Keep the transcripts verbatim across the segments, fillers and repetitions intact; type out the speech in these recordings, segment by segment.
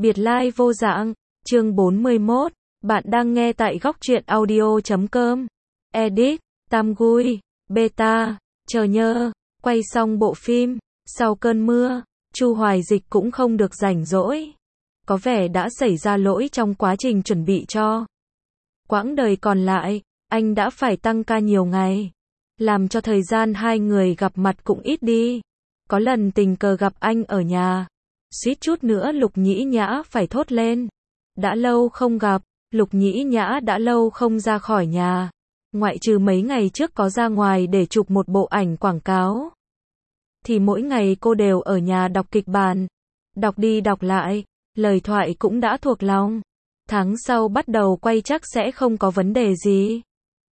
Biệt lai vô dạng, chương bốn mươi mốt, bạn đang nghe tại góc truyện audio chấm com. Edit, Tam Gui, Beta, chờ nhơ, quay xong bộ phim, sau cơn mưa, Chu Hoài Dịch cũng không được rảnh rỗi. Có vẻ đã xảy ra lỗi trong quá trình chuẩn bị cho quãng đời còn lại, anh đã phải tăng ca nhiều ngày, làm cho thời gian hai người gặp mặt cũng ít đi. Có lần tình cờ gặp anh ở nhà, suýt chút nữa Lục Nhĩ Nhã phải thốt lên. Đã lâu không gặp, Lục Nhĩ Nhã đã lâu không ra khỏi nhà. Ngoại trừ mấy ngày trước có ra ngoài để chụp một bộ ảnh quảng cáo, thì mỗi ngày cô đều ở nhà đọc kịch bản. Đọc đi đọc lại, lời thoại cũng đã thuộc lòng. Tháng sau bắt đầu quay chắc sẽ không có vấn đề gì.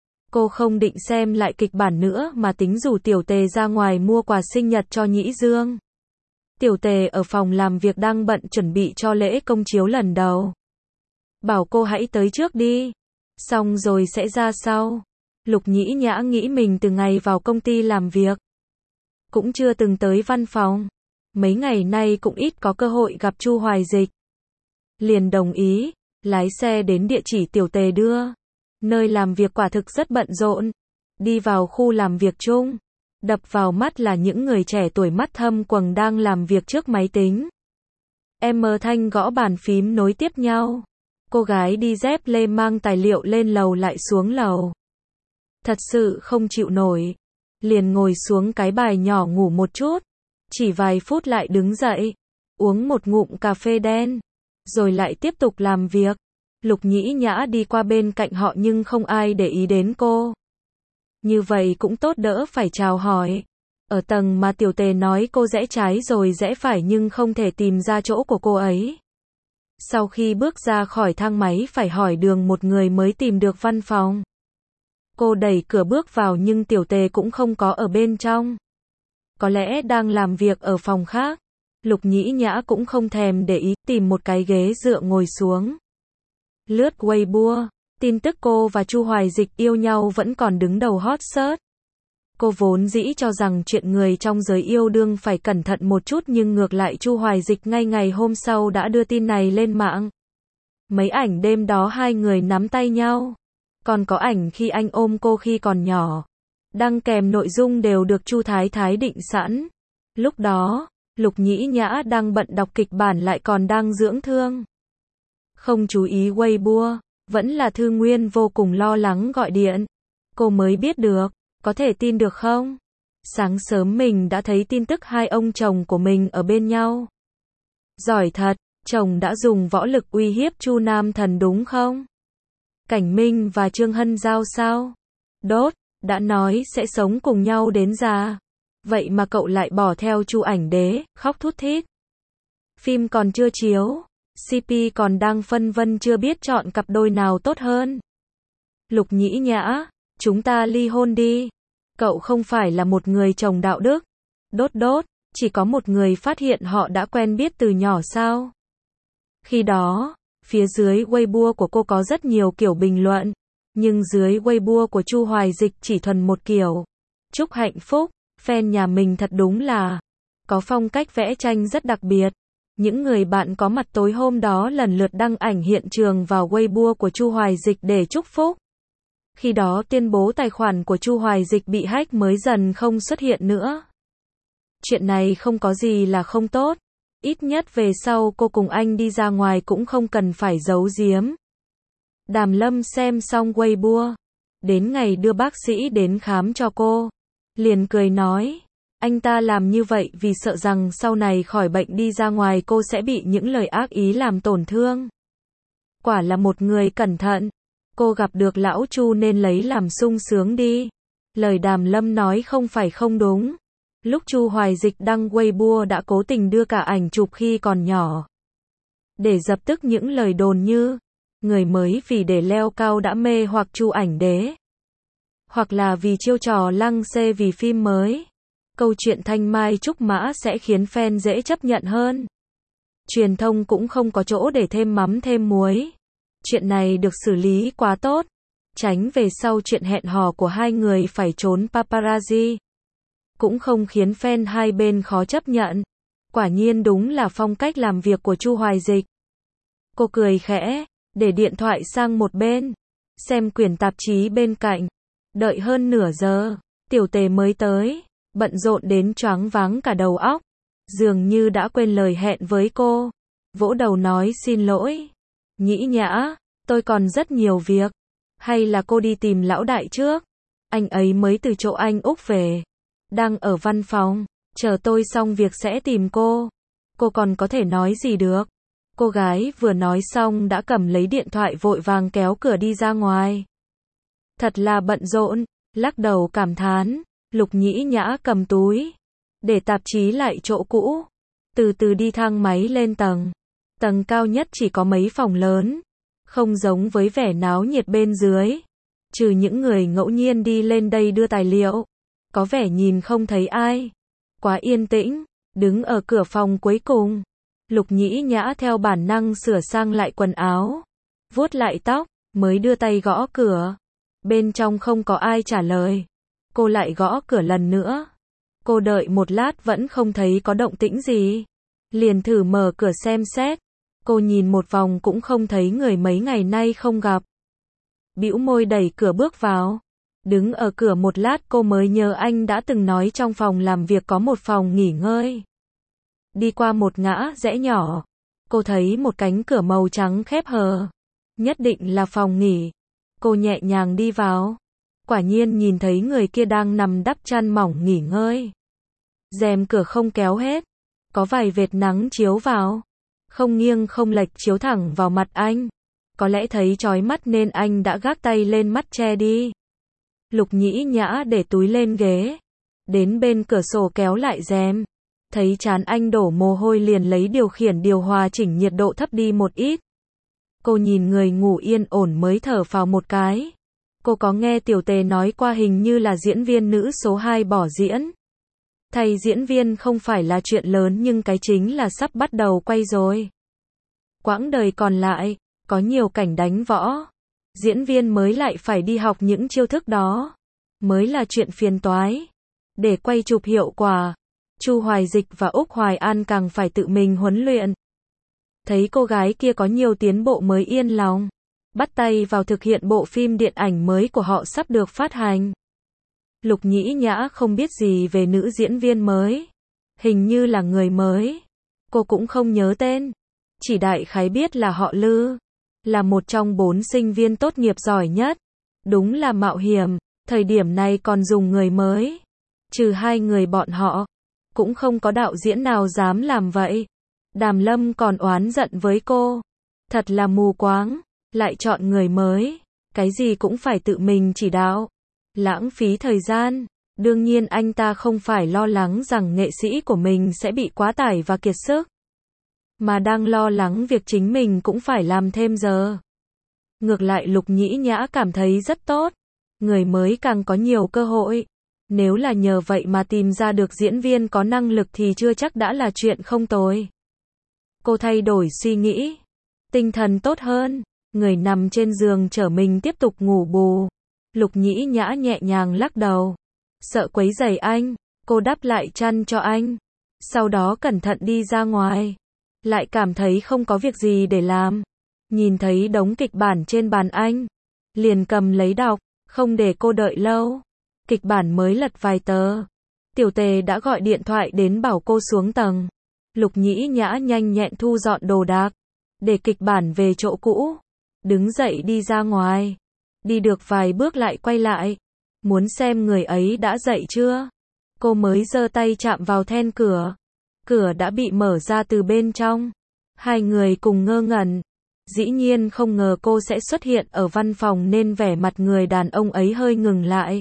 Cô không định xem lại kịch bản nữa mà tính rủ Tiểu Tề ra ngoài mua quà sinh nhật cho Nhĩ Dương. Tiểu Tề ở phòng làm việc đang bận chuẩn bị cho lễ công chiếu lần đầu. Bảo cô hãy tới trước đi, xong rồi sẽ ra sau. Lục Nhĩ Nhã nghĩ mình từ ngày vào công ty làm việc, cũng chưa từng tới văn phòng. Mấy ngày nay cũng ít có cơ hội gặp Chu Hoài Dịch. Liền đồng ý, lái xe đến địa chỉ Tiểu Tề đưa. Nơi làm việc quả thực rất bận rộn. Đi vào khu làm việc chung, đập vào mắt là những người trẻ tuổi mắt thâm quầng đang làm việc trước máy tính. Em mờ thanh gõ bàn phím nối tiếp nhau. Cô gái đi dép lê mang tài liệu lên lầu lại xuống lầu. Thật sự không chịu nổi. Liền ngồi xuống cái bài nhỏ ngủ một chút. Chỉ vài phút lại đứng dậy, uống một ngụm cà phê đen, rồi lại tiếp tục làm việc. Lục Nhĩ Nhã đi qua bên cạnh họ nhưng không ai để ý đến cô. Như vậy cũng tốt đỡ phải chào hỏi. Ở tầng mà Tiểu Tề nói cô rẽ trái rồi rẽ phải nhưng không thể tìm ra chỗ của cô ấy. Sau khi bước ra khỏi thang máy phải hỏi đường một người mới tìm được văn phòng. Cô đẩy cửa bước vào nhưng Tiểu Tề cũng không có ở bên trong. Có lẽ đang làm việc ở phòng khác. Lục Nhĩ Nhã cũng không thèm để ý, tìm một cái ghế dựa ngồi xuống. Lướt Weibo, tin tức cô và Chu Hoài Dịch yêu nhau vẫn còn đứng đầu hot search. Cô vốn dĩ cho rằng chuyện người trong giới yêu đương phải cẩn thận một chút nhưng ngược lại Chu Hoài Dịch ngay ngày hôm sau đã đưa tin này lên mạng. Mấy ảnh đêm đó hai người nắm tay nhau. Còn có ảnh khi anh ôm cô khi còn nhỏ. Đăng kèm nội dung đều được Chu Thái Thái định sẵn. Lúc đó, Lục Nhĩ Nhã đang bận đọc kịch bản lại còn đang dưỡng thương. Không chú ý Weibo, vẫn là Thư Nguyên vô cùng lo lắng gọi điện. Cô mới biết được, có thể tin được không? Sáng sớm mình đã thấy tin tức hai ông chồng của mình ở bên nhau. Giỏi thật, chồng đã dùng võ lực uy hiếp Chu Nam Thần đúng không? Cảnh Minh và Trương Hân Giao sao? Đốt, đã nói sẽ sống cùng nhau đến già. Vậy mà cậu lại bỏ theo Chu Ảnh Đế, khóc thút thít. Phim còn chưa chiếu, xê pê còn đang phân vân chưa biết chọn cặp đôi nào tốt hơn. Lục Nhĩ Nhã, chúng ta ly hôn đi. Cậu không phải là một người chồng đạo đức. Đốt đốt, chỉ có một người phát hiện họ đã quen biết từ nhỏ sao? Khi đó, phía dưới Weibo của cô có rất nhiều kiểu bình luận, nhưng dưới Weibo của Chu Hoài Dịch chỉ thuần một kiểu. Chúc hạnh phúc, fan nhà mình thật đúng là có phong cách vẽ tranh rất đặc biệt. Những người bạn có mặt tối hôm đó lần lượt đăng ảnh hiện trường vào Weibo của Chu Hoài Dịch để chúc phúc. Khi đó tuyên bố tài khoản của Chu Hoài Dịch bị hack mới dần không xuất hiện nữa. Chuyện này không có gì là không tốt. Ít nhất về sau cô cùng anh đi ra ngoài cũng không cần phải giấu giếm. Đàm Lâm xem xong Weibo, đến ngày đưa bác sĩ đến khám cho cô, liền cười nói, anh ta làm như vậy vì sợ rằng sau này khỏi bệnh đi ra ngoài cô sẽ bị những lời ác ý làm tổn thương. Quả là một người cẩn thận. Cô gặp được lão Chu nên lấy làm sung sướng đi. Lời Đàm Lâm nói không phải không đúng. Lúc Chu Hoài Dịch đăng Weibo đã cố tình đưa cả ảnh chụp khi còn nhỏ, để dập tức những lời đồn như người mới vì để leo cao đã mê hoặc Chu Ảnh Đế, hoặc là vì chiêu trò lăng xê vì phim mới. Câu chuyện thanh mai trúc mã sẽ khiến fan dễ chấp nhận hơn. Truyền thông cũng không có chỗ để thêm mắm thêm muối. Chuyện này được xử lý quá tốt, tránh về sau chuyện hẹn hò của hai người phải trốn paparazzi. Cũng không khiến fan hai bên khó chấp nhận. Quả nhiên đúng là phong cách làm việc của Chu Hoài Dịch. Cô cười khẽ, để điện thoại sang một bên, xem quyển tạp chí bên cạnh. Đợi hơn nửa giờ, Tiểu Tề mới tới, bận rộn đến choáng váng cả đầu óc, dường như đã quên lời hẹn với cô. Vỗ đầu nói xin lỗi. Nhĩ Nhã, tôi còn rất nhiều việc. Hay là cô đi tìm lão đại trước? Anh ấy mới từ chỗ anh Úc về. Đang ở văn phòng, chờ tôi xong việc sẽ tìm cô. Cô còn có thể nói gì được? Cô gái vừa nói xong đã cầm lấy điện thoại vội vàng kéo cửa đi ra ngoài. Thật là bận rộn, lắc đầu cảm thán, Lục Nhĩ Nhã cầm túi, để tạp chí lại chỗ cũ, từ từ đi thang máy lên tầng. Tầng cao nhất chỉ có mấy phòng lớn, không giống với vẻ náo nhiệt bên dưới. Trừ những người ngẫu nhiên đi lên đây đưa tài liệu, có vẻ nhìn không thấy ai. Quá yên tĩnh, đứng ở cửa phòng cuối cùng. Lục Nhĩ Nhã theo bản năng sửa sang lại quần áo, vuốt lại tóc, mới đưa tay gõ cửa. Bên trong không có ai trả lời. Cô lại gõ cửa lần nữa. Cô đợi một lát vẫn không thấy có động tĩnh gì. Liền thử mở cửa xem xét. Cô nhìn một vòng cũng không thấy người mấy ngày nay không gặp. Bĩu môi đẩy cửa bước vào. Đứng ở cửa một lát cô mới nhớ anh đã từng nói trong phòng làm việc có một phòng nghỉ ngơi. Đi qua một ngã rẽ nhỏ, cô thấy một cánh cửa màu trắng khép hờ. Nhất định là phòng nghỉ. Cô nhẹ nhàng đi vào. Quả nhiên nhìn thấy người kia đang nằm đắp chăn mỏng nghỉ ngơi. Rèm cửa không kéo hết. Có vài vệt nắng chiếu vào. Không nghiêng không lệch chiếu thẳng vào mặt anh. Có lẽ thấy chói mắt nên anh đã gác tay lên mắt che đi. Lục Nhĩ Nhã để túi lên ghế. Đến bên cửa sổ kéo lại rèm. Thấy trán anh đổ mồ hôi liền lấy điều khiển điều hòa chỉnh nhiệt độ thấp đi một ít. Cô nhìn người ngủ yên ổn mới thở phào một cái. Cô có nghe Tiểu Tề nói qua hình như là diễn viên nữ số hai bỏ diễn. Thay diễn viên không phải là chuyện lớn nhưng cái chính là sắp bắt đầu quay rồi. Quãng đời còn lại, có nhiều cảnh đánh võ. Diễn viên mới lại phải đi học những chiêu thức đó. Mới là chuyện phiền toái. Để quay chụp hiệu quả, Chu Hoài Dịch và Úc Hoài An càng phải tự mình huấn luyện. Thấy cô gái kia có nhiều tiến bộ mới yên lòng. Bắt tay vào thực hiện bộ phim điện ảnh mới của họ sắp được phát hành. Lục Nhĩ Nhã không biết gì về nữ diễn viên mới. Hình như là người mới. Cô cũng không nhớ tên. Chỉ đại khái biết là họ Lư. Là một trong bốn sinh viên tốt nghiệp giỏi nhất. Đúng là mạo hiểm. Thời điểm này còn dùng người mới. Trừ hai người bọn họ. Cũng không có đạo diễn nào dám làm vậy. Đàm Lâm còn oán giận với cô. Thật là mù quáng. Lại chọn người mới. Cái gì cũng phải tự mình chỉ đạo. Lãng phí thời gian. Đương nhiên anh ta không phải lo lắng rằng nghệ sĩ của mình sẽ bị quá tải và kiệt sức. Mà đang lo lắng việc chính mình cũng phải làm thêm giờ. Ngược lại Lục Nhĩ Nhã cảm thấy rất tốt. Người mới càng có nhiều cơ hội. Nếu là nhờ vậy mà tìm ra được diễn viên có năng lực thì chưa chắc đã là chuyện không tồi. Cô thay đổi suy nghĩ. Tinh thần tốt hơn. Người nằm trên giường trở mình tiếp tục ngủ bù. Lục Nhĩ Nhã nhẹ nhàng lắc đầu. Sợ quấy rầy anh. Cô đắp lại chăn cho anh. Sau đó cẩn thận đi ra ngoài. Lại cảm thấy không có việc gì để làm. Nhìn thấy đống kịch bản trên bàn anh. Liền cầm lấy đọc. Không để cô đợi lâu. Kịch bản mới lật vài tờ. Tiểu Tề đã gọi điện thoại đến bảo cô xuống tầng. Lục Nhĩ Nhã nhanh nhẹn thu dọn đồ đạc. Để kịch bản về chỗ cũ. Đứng dậy đi ra ngoài. Đi được vài bước lại quay lại. Muốn xem người ấy đã dậy chưa. Cô mới giơ tay chạm vào then cửa. Cửa đã bị mở ra từ bên trong. Hai người cùng ngơ ngẩn. Dĩ nhiên không ngờ cô sẽ xuất hiện ở văn phòng nên vẻ mặt người đàn ông ấy hơi ngừng lại.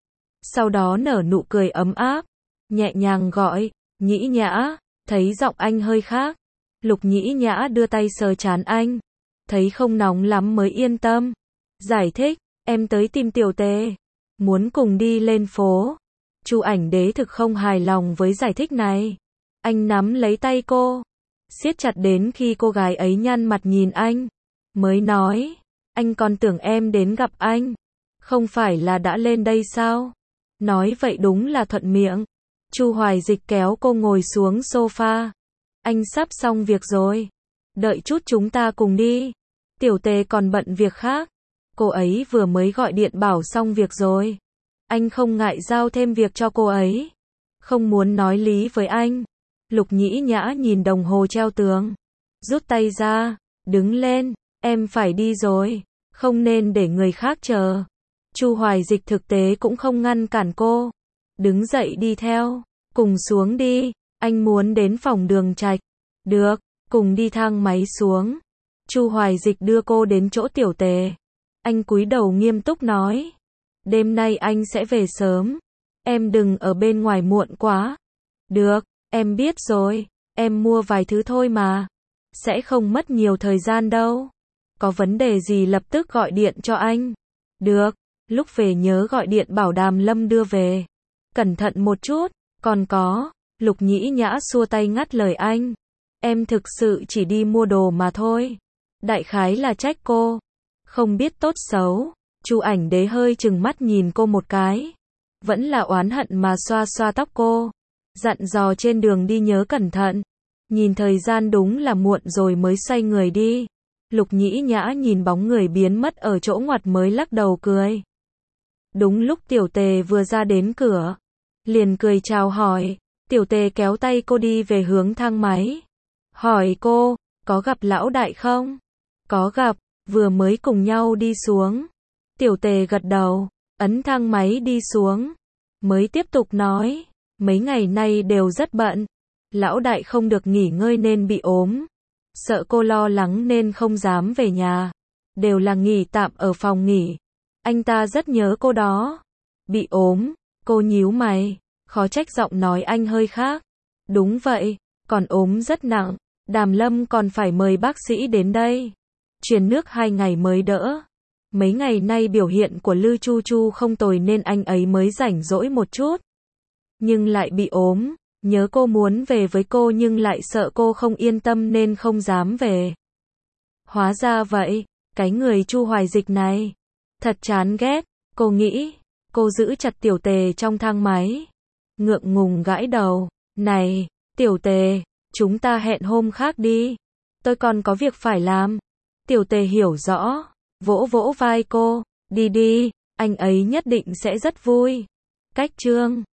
Sau đó nở nụ cười ấm áp. Nhẹ nhàng gọi. Nhĩ Nhã. Thấy giọng anh hơi khác. Lục Nhĩ Nhã đưa tay sờ trán anh. Thấy không nóng lắm mới yên tâm. Giải thích. Em tới tìm Tiểu Tề. Muốn cùng đi lên phố. Chu Ảnh Đế thực không hài lòng với giải thích này. Anh nắm lấy tay cô. Siết chặt đến khi cô gái ấy nhăn mặt nhìn anh. Mới nói. Anh còn tưởng em đến gặp anh. Không phải là đã lên đây sao? Nói vậy đúng là thuận miệng. Chu Hoài Dịch kéo cô ngồi xuống sofa. Anh sắp xong việc rồi. đợi chút chúng ta cùng đi. Tiểu Tề còn bận việc khác. Cô ấy vừa mới gọi điện bảo xong việc rồi. Anh không ngại giao thêm việc cho cô ấy. Không muốn nói lý với anh. Lục Nhĩ Nhã nhìn đồng hồ treo tường. Rút tay ra, đứng lên, em phải đi rồi. Không nên để người khác chờ. Chu Hoài Dịch thực tế cũng không ngăn cản cô. Đứng dậy đi theo. Cùng xuống đi, anh muốn đến phòng Đường Trạch. Được, cùng đi thang máy xuống. Chu Hoài Dịch đưa cô đến chỗ Tiểu Tề. Anh cúi đầu nghiêm túc nói. Đêm nay anh sẽ về sớm. Em đừng ở bên ngoài muộn quá. Được, em biết rồi. Em mua vài thứ thôi mà. Sẽ không mất nhiều thời gian đâu. Có vấn đề gì lập tức gọi điện cho anh. Được, lúc về nhớ gọi điện bảo Đàm Lâm đưa về. Cẩn thận một chút. Còn có, Lục Nhĩ Nhã xua tay ngắt lời anh. Em thực sự chỉ đi mua đồ mà thôi. Đại khái là trách cô. Không biết tốt xấu. Chu Ảnh Đế hơi chừng mắt nhìn cô một cái. Vẫn là oán hận mà xoa xoa tóc cô. Dặn dò trên đường đi nhớ cẩn thận. Nhìn thời gian đúng là muộn rồi mới xoay người đi. Lục Nhĩ Nhã nhìn bóng người biến mất ở chỗ ngoặt mới lắc đầu cười. Đúng lúc Tiểu Tề vừa ra đến cửa. Liền cười chào hỏi. Tiểu Tề kéo tay cô đi về hướng thang máy. Hỏi cô, có gặp lão đại không? Có gặp, vừa mới cùng nhau đi xuống. Tiểu Tề gật đầu, ấn thang máy đi xuống. Mới tiếp tục nói, mấy ngày nay đều rất bận. Lão đại không được nghỉ ngơi nên bị ốm. Sợ cô lo lắng nên không dám về nhà. Đều là nghỉ tạm ở phòng nghỉ. Anh ta rất nhớ cô đó. Bị ốm, cô nhíu mày, khó trách giọng nói anh hơi khác. Đúng vậy, còn ốm rất nặng. Đàm Lâm còn phải mời bác sĩ đến đây. Truyền nước hai ngày mới đỡ. Mấy ngày nay biểu hiện của Lư Chu Chu không tồi nên anh ấy mới rảnh rỗi một chút. Nhưng lại bị ốm. Nhớ cô muốn về với cô nhưng lại sợ cô không yên tâm nên không dám về. Hóa ra vậy, cái người Chu Hoài Dịch này. Thật chán ghét, cô nghĩ. Cô giữ chặt Tiểu Tề trong thang máy. Ngượng ngùng gãi đầu. Này, Tiểu Tề, chúng ta hẹn hôm khác đi. Tôi còn có việc phải làm. Tiểu Tề hiểu rõ. Vỗ vỗ vai cô. Đi đi, anh ấy nhất định sẽ rất vui. Cách chương